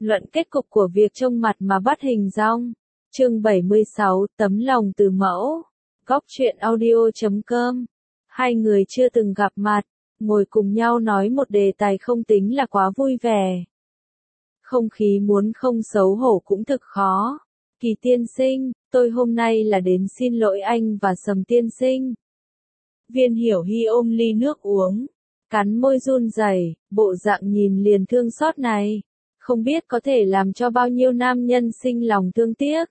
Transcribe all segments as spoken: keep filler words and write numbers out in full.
Luận kết cục của việc trông mặt mà bắt hình dong. Chương bảy mươi sáu, tấm lòng từ mẫu. Góc truyện audio chấm com. Hai người chưa từng gặp mặt, ngồi cùng nhau nói một đề tài không tính là quá vui vẻ. Không khí muốn không xấu hổ cũng thực khó. Kỳ tiên sinh, tôi hôm nay là đến xin lỗi anh và Sầm tiên sinh. Viên Hiểu Hy ôm ly nước uống, cắn môi run rẩy, bộ dạng nhìn liền thương xót này, không biết có thể làm cho bao nhiêu nam nhân sinh lòng thương tiếc.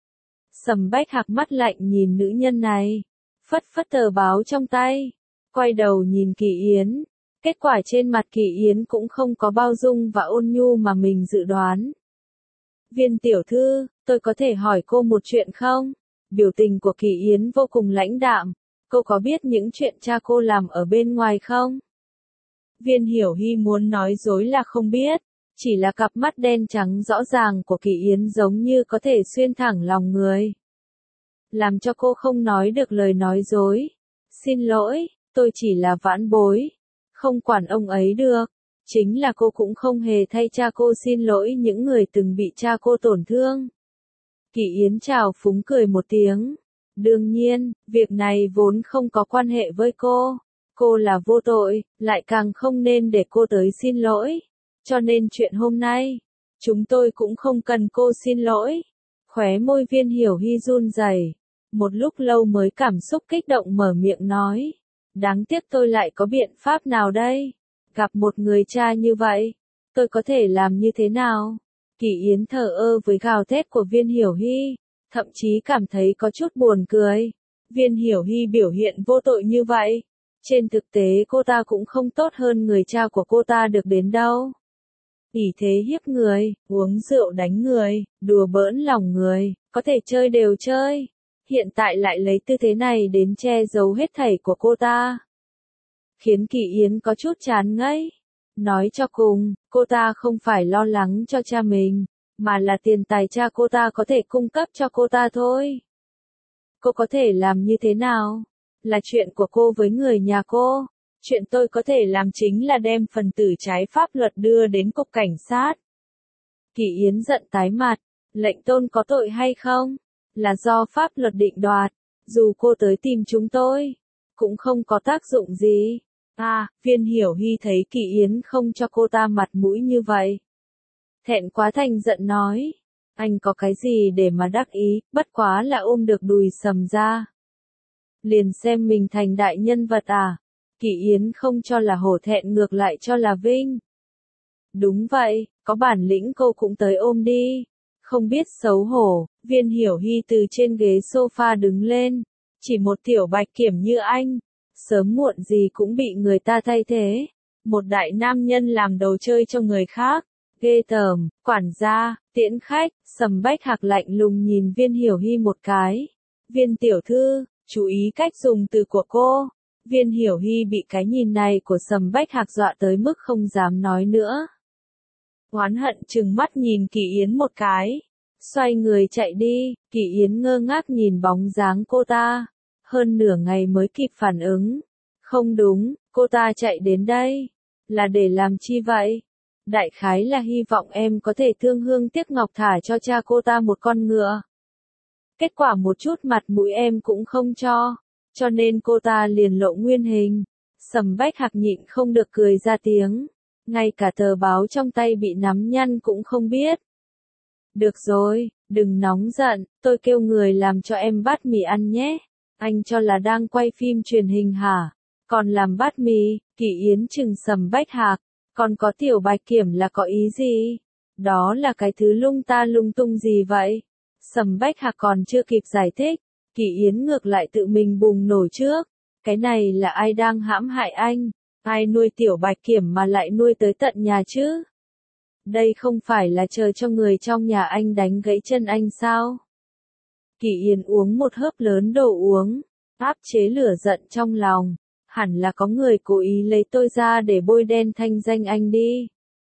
Sầm Bách Hạc mắt lạnh nhìn nữ nhân này, phất phất tờ báo trong tay, quay đầu nhìn Kỳ Yến. Kết quả trên mặt Kỳ Yến cũng không có bao dung và ôn nhu mà mình dự đoán. Viên tiểu thư, tôi có thể hỏi cô một chuyện không? Biểu tình của Kỳ Yến vô cùng lãnh đạm. Cô có biết những chuyện cha cô làm ở bên ngoài không? Viên Hiểu Hy muốn nói dối là không biết. Chỉ là cặp mắt đen trắng rõ ràng của Kỳ Yến giống như có thể xuyên thẳng lòng người. Làm cho cô không nói được lời nói dối. Xin lỗi, tôi chỉ là vãn bối. Không quản ông ấy được. Chính là cô cũng không hề thay cha cô xin lỗi những người từng bị cha cô tổn thương. Kỳ Yến chào phúng cười một tiếng. Đương nhiên, việc này vốn không có quan hệ với cô. Cô là vô tội, lại càng không nên để cô tới xin lỗi. Cho nên chuyện hôm nay, chúng tôi cũng không cần cô xin lỗi. Khóe môi Viên Hiểu Hy run rẩy, một lúc lâu mới cảm xúc kích động mở miệng nói. Đáng tiếc tôi lại có biện pháp nào đây? Gặp một người cha như vậy, tôi có thể làm như thế nào? Kỳ Yến thờ ơ với gào thét của Viên Hiểu Hy, thậm chí cảm thấy có chút buồn cười. Viên Hiểu Hy biểu hiện vô tội như vậy. Trên thực tế cô ta cũng không tốt hơn người cha của cô ta được đến đâu. ỷ thế hiếp người, uống rượu đánh người, đùa bỡn lòng người, có thể chơi đều chơi. Hiện tại lại lấy tư thế này đến che giấu hết thảy của cô ta. Khiến Kỳ Yến có chút chán ngấy. Nói cho cùng, cô ta không phải lo lắng cho cha mình, mà là tiền tài cha cô ta có thể cung cấp cho cô ta thôi. Cô có thể làm như thế nào? Là chuyện của cô với người nhà cô. Chuyện tôi có thể làm chính là đem phần tử trái pháp luật đưa đến cục cảnh sát. Kỳ Yến giận tái mặt, lệnh tôn có tội hay không? Là do pháp luật định đoạt. Dù cô tới tìm chúng tôi, cũng không có tác dụng gì. À, Viên Hiểu Hy thấy Kỳ Yến không cho cô ta mặt mũi như vậy. Thẹn quá thành giận nói. Anh có cái gì để mà đắc ý, bất quá là ôm được đùi Sầm ra. Liền xem mình thành đại nhân vật à? Kỳ Yến không cho là hổ thẹn ngược lại cho là vinh. Đúng vậy, có bản lĩnh cô cũng tới ôm đi. Không biết xấu hổ, Viên Hiểu Hy từ trên ghế sofa đứng lên. Chỉ một tiểu bạch kiểm như anh, sớm muộn gì cũng bị người ta thay thế. Một đại nam nhân làm đồ chơi cho người khác. Ghê tởm, quản gia, tiễn khách. Sầm Bách Hạc lạnh lùng nhìn Viên Hiểu Hy một cái. Viên tiểu thư, chú ý cách dùng từ của cô. Viên Hiểu Hy bị cái nhìn này của Sầm Bách Hạc dọa tới mức không dám nói nữa. Oán hận trừng mắt nhìn Kỳ Yến một cái. Xoay người chạy đi, Kỳ Yến ngơ ngác nhìn bóng dáng cô ta. Hơn nửa ngày mới kịp phản ứng. Không đúng, cô ta chạy đến đây. Là để làm chi vậy? Đại khái là hy vọng em có thể thương hương tiếc ngọc thả cho cha cô ta một con ngựa. Kết quả một chút mặt mũi em cũng không cho. Cho nên cô ta liền lộ nguyên hình. Sầm Bách Hạc nhịn không được cười ra tiếng. Ngay cả tờ báo trong tay bị nắm nhăn cũng không biết. Được rồi, đừng nóng giận, tôi kêu người làm cho em bát mì ăn nhé. Anh cho là đang quay phim truyền hình hả? Còn làm bát mì? Kỳ Yến chừng Sầm Bách Hạc. Còn có tiểu bạch kiểm là có ý gì? Đó là cái thứ lung ta lung tung gì vậy? Sầm Bách Hạc còn chưa kịp giải thích. Kỳ Yến ngược lại tự mình bùng nổ trước. Cái này là ai đang hãm hại anh? Ai nuôi tiểu bạch kiểm mà lại nuôi tới tận nhà chứ? Đây không phải là chờ cho người trong nhà anh đánh gãy chân anh sao? Kỳ Yến uống một hớp lớn đồ uống, áp chế lửa giận trong lòng. Hẳn là có người cố ý lấy tôi ra để bôi đen thanh danh anh đi.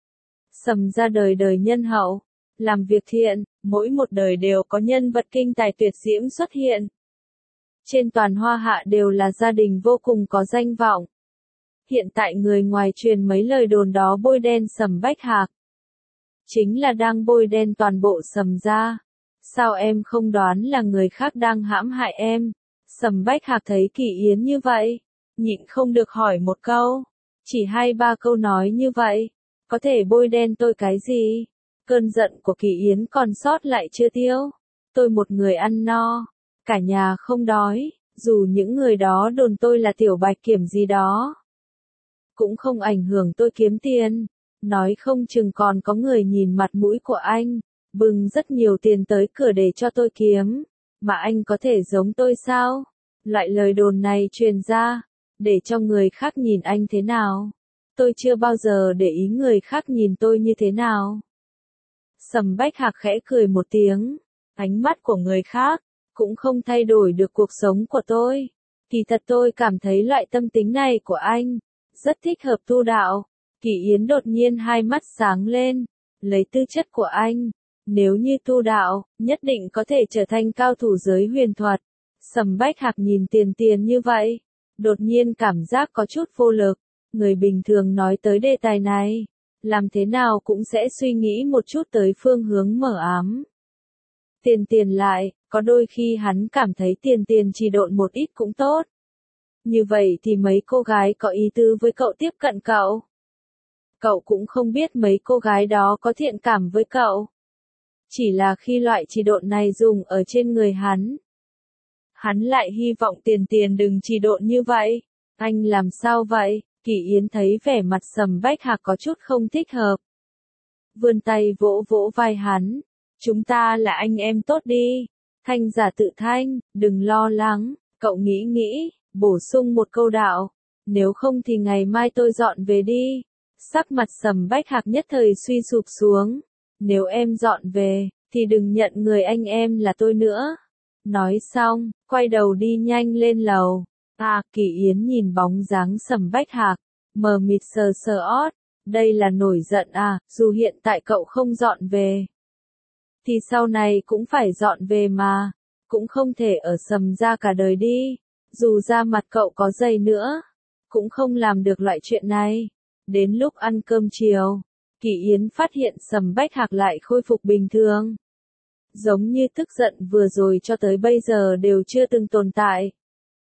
Sầm ra đời đời nhân hậu, làm việc thiện, mỗi một đời đều có nhân vật kinh tài tuyệt diễm xuất hiện. Trên toàn Hoa Hạ đều là gia đình vô cùng có danh vọng. Hiện tại người ngoài truyền mấy lời đồn đó bôi đen Sầm Bách Hạc. chính là đang bôi đen toàn bộ Sầm gia. Sao em không đoán là người khác đang hãm hại em? Sầm Bách Hạc thấy Kỳ Yến như vậy, nhịn không được hỏi một câu. Chỉ hai ba câu nói như vậy, có thể bôi đen tôi cái gì? Cơn giận của Kỳ Yến còn sót lại chưa tiêu. Tôi một người ăn no, cả nhà không đói, dù những người đó đồn tôi là tiểu bạch kiểm gì đó. Cũng không ảnh hưởng tôi kiếm tiền, nói không chừng còn có người nhìn mặt mũi của anh, bưng rất nhiều tiền tới cửa để cho tôi kiếm, mà anh có thể giống tôi sao? Loại lời đồn này truyền ra, để cho người khác nhìn anh thế nào? Tôi chưa bao giờ để ý người khác nhìn tôi như thế nào. Sầm Bách Hạc khẽ cười một tiếng, ánh mắt của người khác cũng không thay đổi được cuộc sống của tôi. Kỳ thật tôi cảm thấy loại tâm tính này của anh rất thích hợp tu đạo. Kỳ Yến đột nhiên hai mắt sáng lên, lấy tư chất của anh, nếu như tu đạo, nhất định có thể trở thành cao thủ giới huyền thuật. Sầm Bách Hạc nhìn Tiền Tiền như vậy, đột nhiên cảm giác có chút vô lực. Người bình thường nói tới đề tài này, làm thế nào cũng sẽ suy nghĩ một chút tới phương hướng mở ám. Tiền Tiền lại, có đôi khi hắn cảm thấy Tiền Tiền chỉ độn một ít cũng tốt. Như vậy thì mấy cô gái có ý tứ với cậu tiếp cận cậu. Cậu cũng không biết mấy cô gái đó có thiện cảm với cậu. Chỉ là khi loại chỉ độn này dùng ở trên người hắn, hắn lại hy vọng Tiền Tiền đừng chỉ độn như vậy. Anh làm sao vậy? Kỳ Yến thấy vẻ mặt Sầm Bách Hạc có chút không thích hợp. Vươn tay vỗ vỗ vai hắn. Chúng ta là anh em tốt đi. Thanh giả tự thanh, đừng lo lắng. Cậu nghĩ nghĩ, bổ sung một câu đạo. Nếu không thì ngày mai tôi dọn về đi. Sắc mặt Sầm Bách Hạc nhất thời suy sụp xuống. Nếu em dọn về, thì đừng nhận người anh em là tôi nữa. Nói xong, quay đầu đi nhanh lên lầu. À, Kỳ Yến nhìn bóng dáng Sầm Bách Hạc, mờ mịt sờ sờ ót. Đây là nổi giận à, dù hiện tại cậu không dọn về, thì sau này cũng phải dọn về mà. Cũng không thể ở Sầm gia cả đời đi. Dù da mặt cậu có dày nữa, cũng không làm được loại chuyện này. Đến lúc ăn cơm chiều, Kỳ Yến phát hiện Sầm Bách Hạc lại khôi phục bình thường. Giống như tức giận vừa rồi cho tới bây giờ đều chưa từng tồn tại.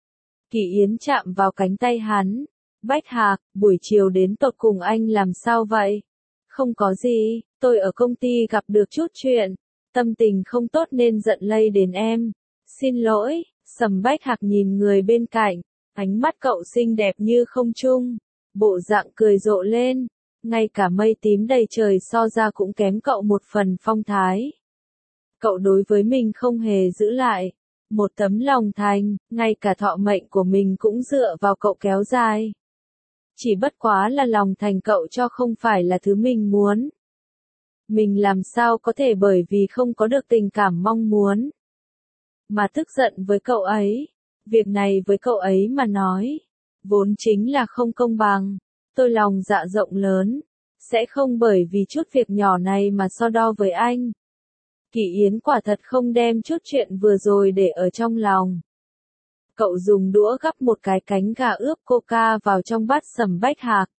Kỳ Yến chạm vào cánh tay hắn. Bách Hạc, buổi chiều đến tột cùng anh làm sao vậy? Không có gì, tôi ở công ty gặp được chút chuyện. Tâm tình không tốt nên giận lây đến em. Xin lỗi. Sầm Bách Hạc nhìn người bên cạnh. Ánh mắt cậu xinh đẹp như không trung. Bộ dạng cười rộ lên. Ngay cả mây tím đầy trời so ra cũng kém cậu một phần phong thái. Cậu đối với mình không hề giữ lại một tấm lòng thành, ngay cả thọ mệnh của mình cũng dựa vào cậu kéo dài. Chỉ bất quá là lòng thành cậu cho không phải là thứ mình muốn. Mình làm sao có thể bởi vì không có được tình cảm mong muốn mà tức giận với cậu ấy. Việc này với cậu ấy mà nói, vốn chính là không công bằng. Tôi lòng dạ rộng lớn, sẽ không bởi vì chút việc nhỏ này mà so đo với anh. Kỳ Yến quả thật không đem chút chuyện vừa rồi để ở trong lòng. Cậu dùng đũa gắp một cái cánh gà ướp coca vào trong bát Sầm Bách Hạc.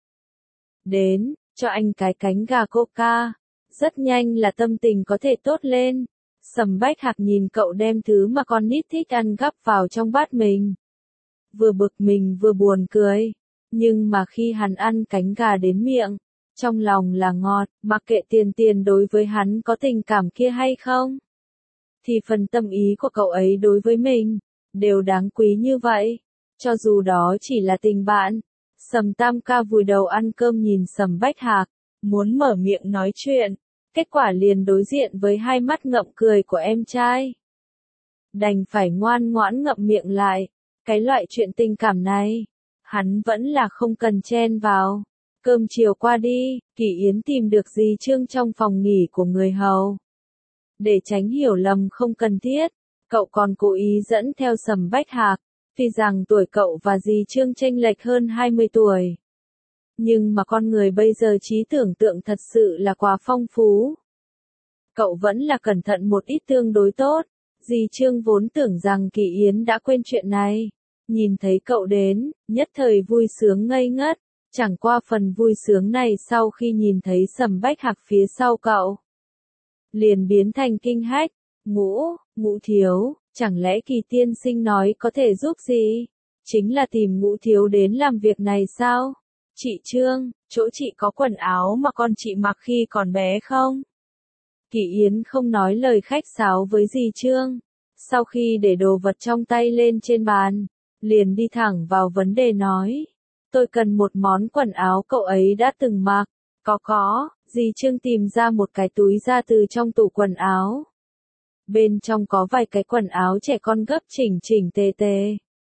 Đến, cho anh cái cánh gà coca. Rất nhanh là tâm tình có thể tốt lên. Sầm Bách Hạc nhìn cậu đem thứ mà con nít thích ăn gắp vào trong bát mình. Vừa bực mình vừa buồn cười. Nhưng mà khi hắn ăn cánh gà đến miệng, trong lòng là ngọt, mặc kệ Tiền Tiền đối với hắn có tình cảm kia hay không, thì phần tâm ý của cậu ấy đối với mình đều đáng quý như vậy. Cho dù đó chỉ là tình bạn. Sầm Tam Ca vùi đầu ăn cơm nhìn Sầm Bách Hạc, muốn mở miệng nói chuyện, kết quả liền đối diện với hai mắt ngậm cười của em trai. Đành phải ngoan ngoãn ngậm miệng lại. Cái loại chuyện tình cảm này, hắn vẫn là không cần chen vào. Cơm chiều qua đi, Kỳ Yến tìm được dì Trương trong phòng nghỉ của người hầu. Để tránh hiểu lầm không cần thiết, cậu còn cố ý dẫn theo Sầm Bách Hạc, vì rằng tuổi cậu và dì Trương chênh lệch hơn hai mươi tuổi. Nhưng mà con người bây giờ trí tưởng tượng thật sự là quá phong phú. Cậu vẫn là cẩn thận một ít tương đối tốt. Dì Trương vốn tưởng rằng Kỳ Yến đã quên chuyện này. Nhìn thấy cậu đến, nhất thời vui sướng ngây ngất. Chẳng qua phần vui sướng này sau khi nhìn thấy Sầm Bách Hạc phía sau cậu, liền biến thành kinh hách. Ngũ, Ngũ thiếu, chẳng lẽ Kỳ tiên sinh nói có thể giúp gì? Chính là tìm Ngũ thiếu đến làm việc này sao? Chị Trương, chỗ chị có quần áo mà con chị mặc khi còn bé không? Kỳ Yến không nói lời khách sáo với dì Trương. Sau khi để đồ vật trong tay lên trên bàn, liền đi thẳng vào vấn đề nói. Tôi cần một món quần áo cậu ấy đã từng mặc. Có có, dì Trương tìm ra một cái túi ra từ trong tủ quần áo. Bên trong có vài cái quần áo trẻ con gấp chỉnh chỉnh tề tề.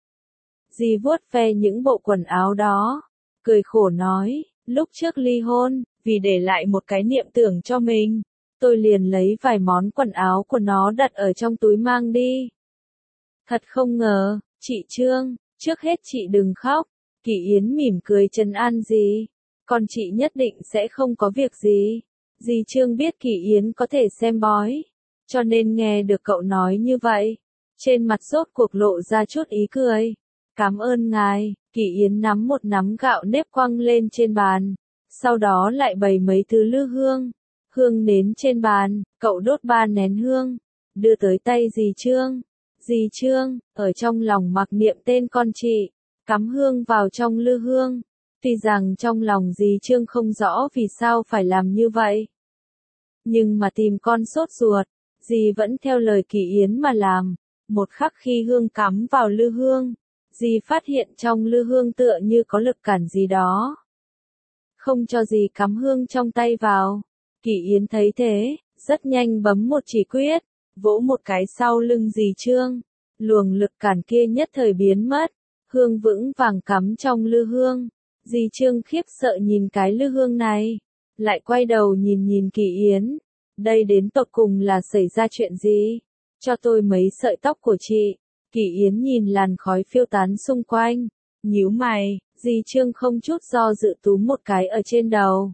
Dì vuốt ve những bộ quần áo đó, cười khổ nói, lúc trước ly hôn, vì để lại một cái niệm tưởng cho mình, tôi liền lấy vài món quần áo của nó đặt ở trong túi mang đi. Thật không ngờ, chị Trương, trước hết chị đừng khóc. Kỳ Yến mỉm cười trấn an dì, con chị nhất định sẽ không có việc gì. Dì Trương biết Kỳ Yến có thể xem bói, cho nên nghe được cậu nói như vậy, trên mặt rốt cuộc lộ ra chút ý cười. Cảm ơn ngài. Kỳ Yến nắm một nắm gạo nếp quăng lên trên bàn, sau đó lại bày mấy thứ lư hương, hương nến trên bàn, cậu đốt ba nén hương, đưa tới tay dì Trương. Dì Trương, ở trong lòng mặc niệm tên con chị, cắm hương vào trong lư hương. Tuy rằng trong lòng dì Trương không rõ vì sao phải làm như vậy, nhưng mà tìm con sốt ruột, dì vẫn theo lời Kỳ Yến mà làm. Một khắc khi hương cắm vào lư hương, dì phát hiện trong lư hương tựa như có lực cản gì đó, không cho dì cắm hương trong tay vào. Kỳ Yến thấy thế, rất nhanh bấm một chỉ quyết, vỗ một cái sau lưng dì Trương, luồng lực cản kia nhất thời biến mất, hương vững vàng cắm trong lư hương. Dì Trương khiếp sợ nhìn cái lư hương này, lại quay đầu nhìn nhìn Kỳ Yến, đây đến tột cùng là xảy ra chuyện gì? Cho tôi mấy sợi tóc của chị. Kỳ Yến nhìn làn khói phiêu tán xung quanh, nhíu mày. Dì Trương không chút do dự túm một cái ở trên đầu,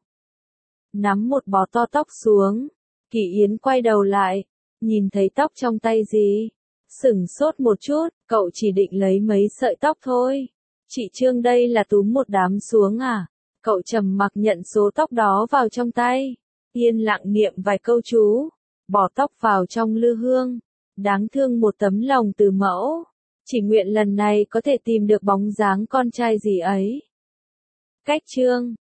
nắm một bó to tóc xuống. Kỳ Yến quay đầu lại, nhìn thấy tóc trong tay dì, sửng sốt một chút. Cậu chỉ định lấy mấy sợi tóc thôi. Chị Trương đây là túm một đám xuống à? Cậu trầm mặc nhận số tóc đó vào trong tay, yên lặng niệm vài câu chú, bỏ tóc vào trong lư hương. Đáng thương một tấm lòng từ mẫu, chỉ nguyện lần này có thể tìm được bóng dáng con trai gì ấy. Cách Trương